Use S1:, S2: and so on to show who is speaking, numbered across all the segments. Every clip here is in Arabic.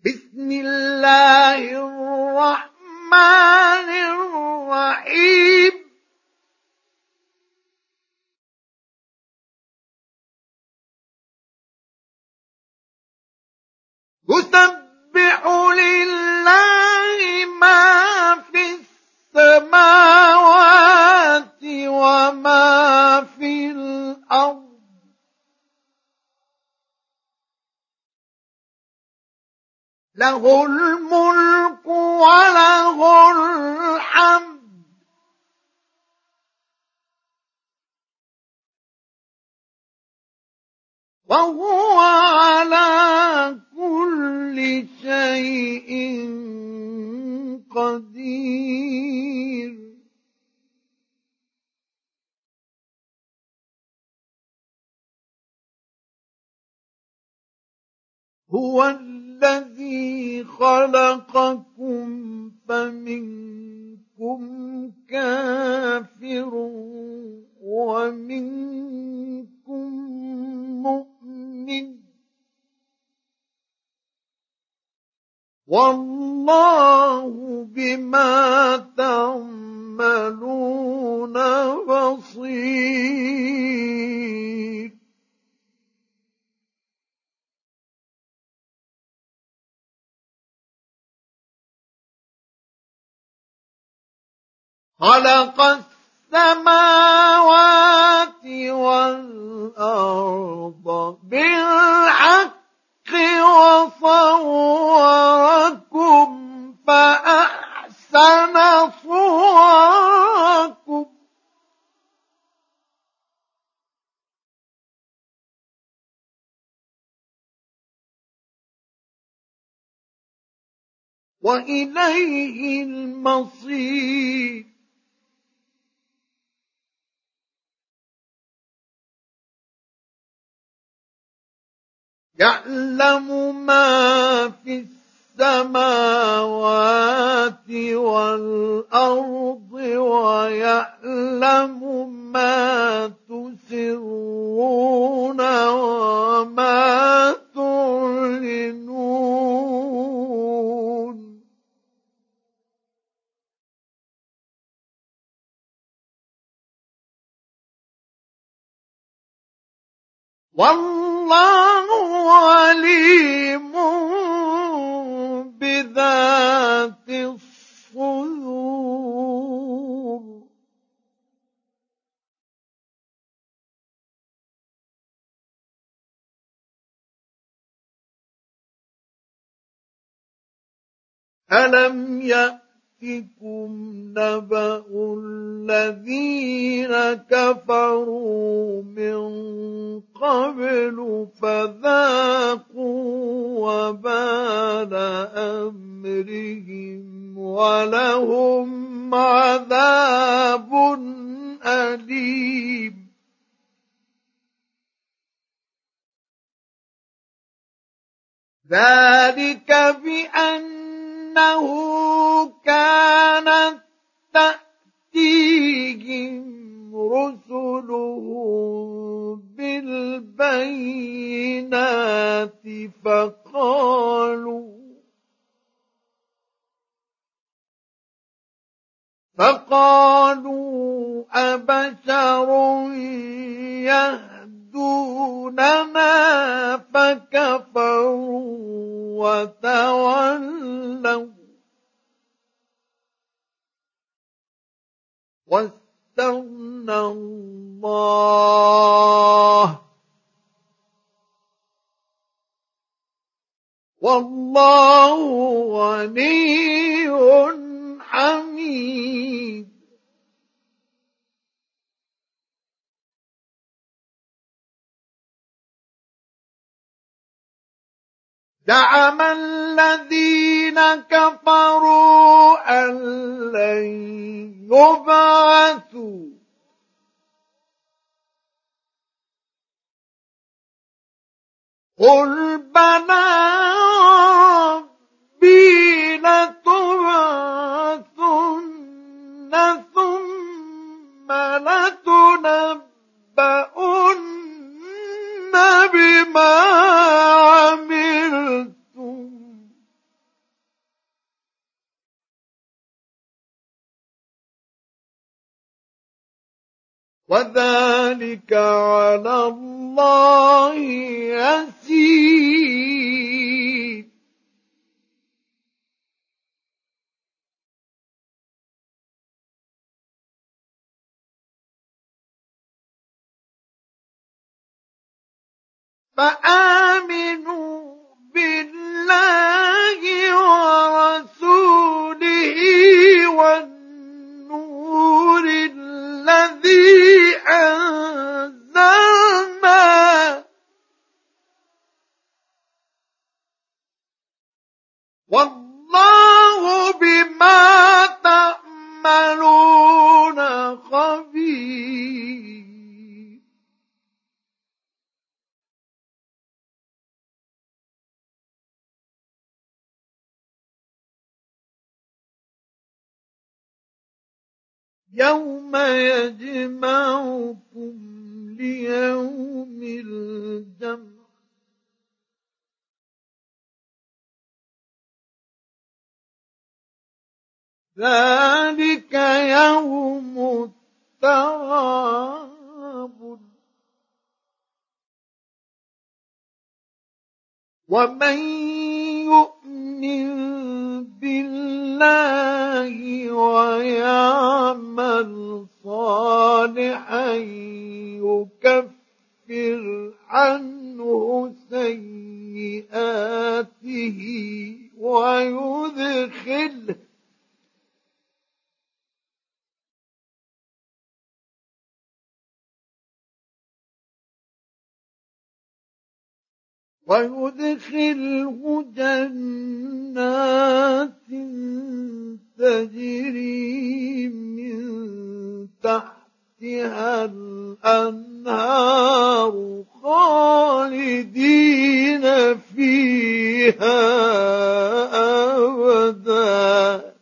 S1: بسم الله الرحمن الرحيم يسبح لله ما في السماوات وما في الأرض له الملك وله الحمد وهو على كل شيء قدير هو الذي خلقكم فمنكم كافر ومنكم مؤمن والله بما تعملون بصير خلق السماوات والأرض بالحق وصوركم فأحسن صوركم وإليه المصير يعلم ما في السماوات والأرض ويعلم ما تسرون وما تعلنون والله عليم بذات الصدور ألم يأتكم نبأ الذين كفروا من قبل فذاقوا وبال أمرهم ولهم عذاب أليم ذلك بأنه كانت تأتيهم رسلهم بالبينات فقالوا أبشر يهدوننا فكفروا وتولوا واستغنى الله والله غني حميد زعم الذين كفروا أن لن يبعثوا قل بلى ربي لتبعثن ثم لتنبؤن بما عملتم وذلك على الله يسير. فآمنوا بالله ورسوله والنور الذي أنزلنا والله بما تعملون خبير. يوم يجمعكم ليوم الجمع ذلك يوم التغابن ومن يؤمن بالله ويعمل صالحا يكفر عنه سيئاته ويدخله جنات تجري من تحتها الأنهار خالدين فيها أبدا.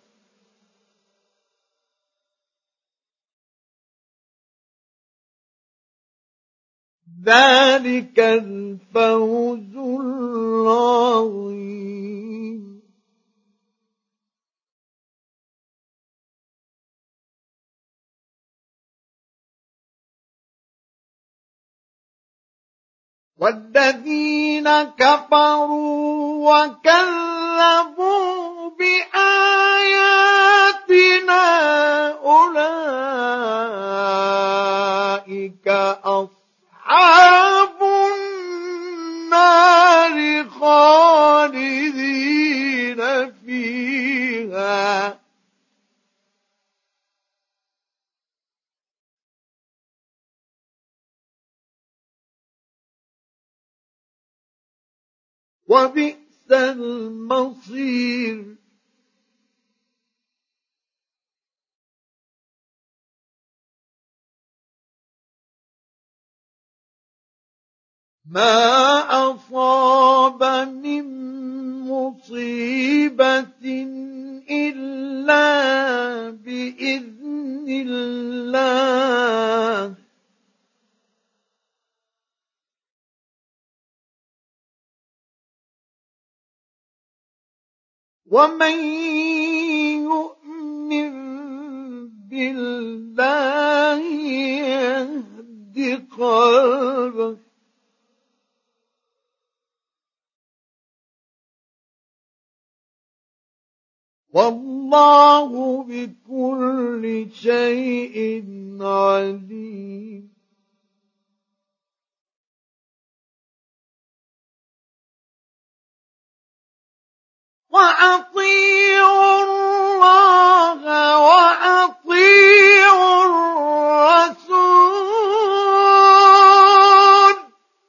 S1: ذلك الفوز العظيم. والذين كفروا وكذبوا بآياتنا أولئك أصحاب النار خالدين فيها وبئس المصير. ما أصاب من مصيبة إلا بإذن الله ومن يؤمن بالله يهد قلبه والله بكل شيء عليم. وأطيعوا الله وأطيعوا الرسول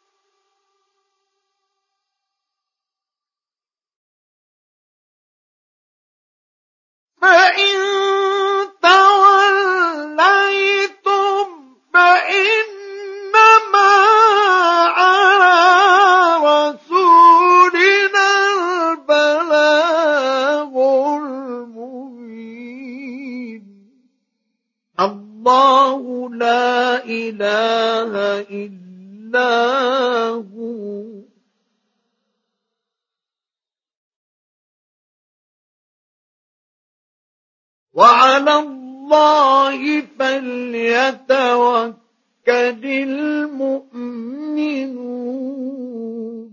S1: فإن توليتم فإنما على رسولنا البلاغ المبين. الله لا إله إلا هو وعلى الله فليتوكل المؤمنون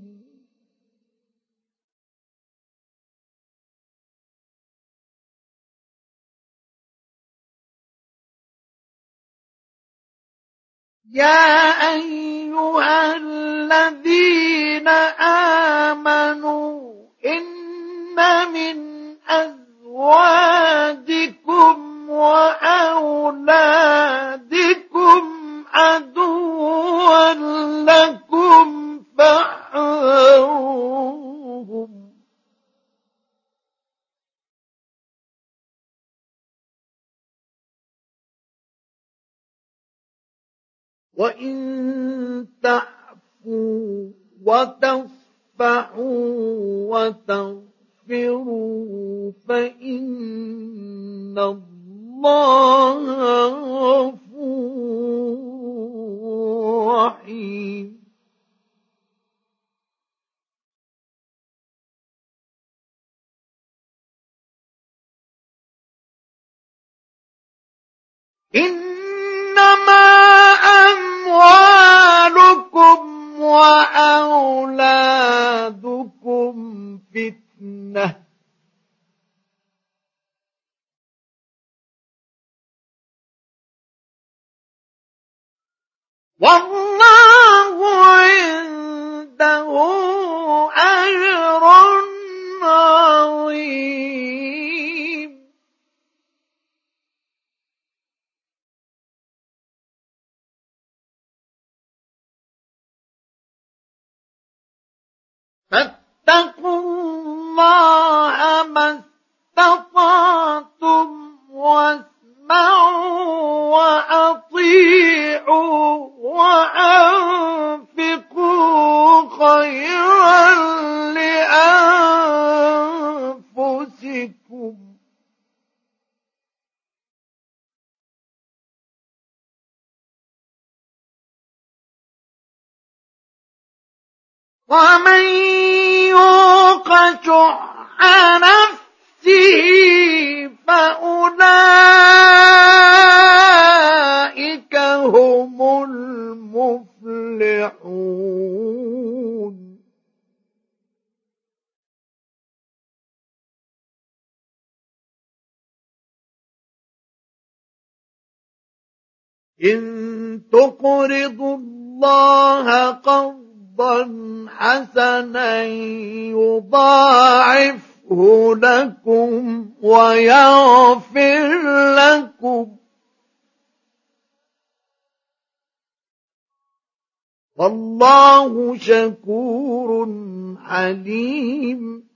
S1: يا أيها الذين آمنوا إن من أزواجكم وأولادكم عدوا لكم فاحذروهم وإن تعفوا وتصفحوا وتغفروا فإن الله غفور رحيم إنما أموالكم وأولادكم فتنة والله عنده أجر عظيم فاتقوا الله ما استطعتم واسمعوا وأطيعوا وأنفقوا خيرا لأنفسكم ومن يوق شح نفسه فأولئك هم المفلحون إن تقرضوا الله قرضا حسنا يضاعفه لكم ويغفر لكم والله شكور حليم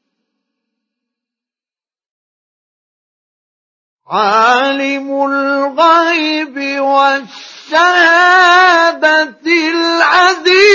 S1: عالم الغيب والشهادة العزيز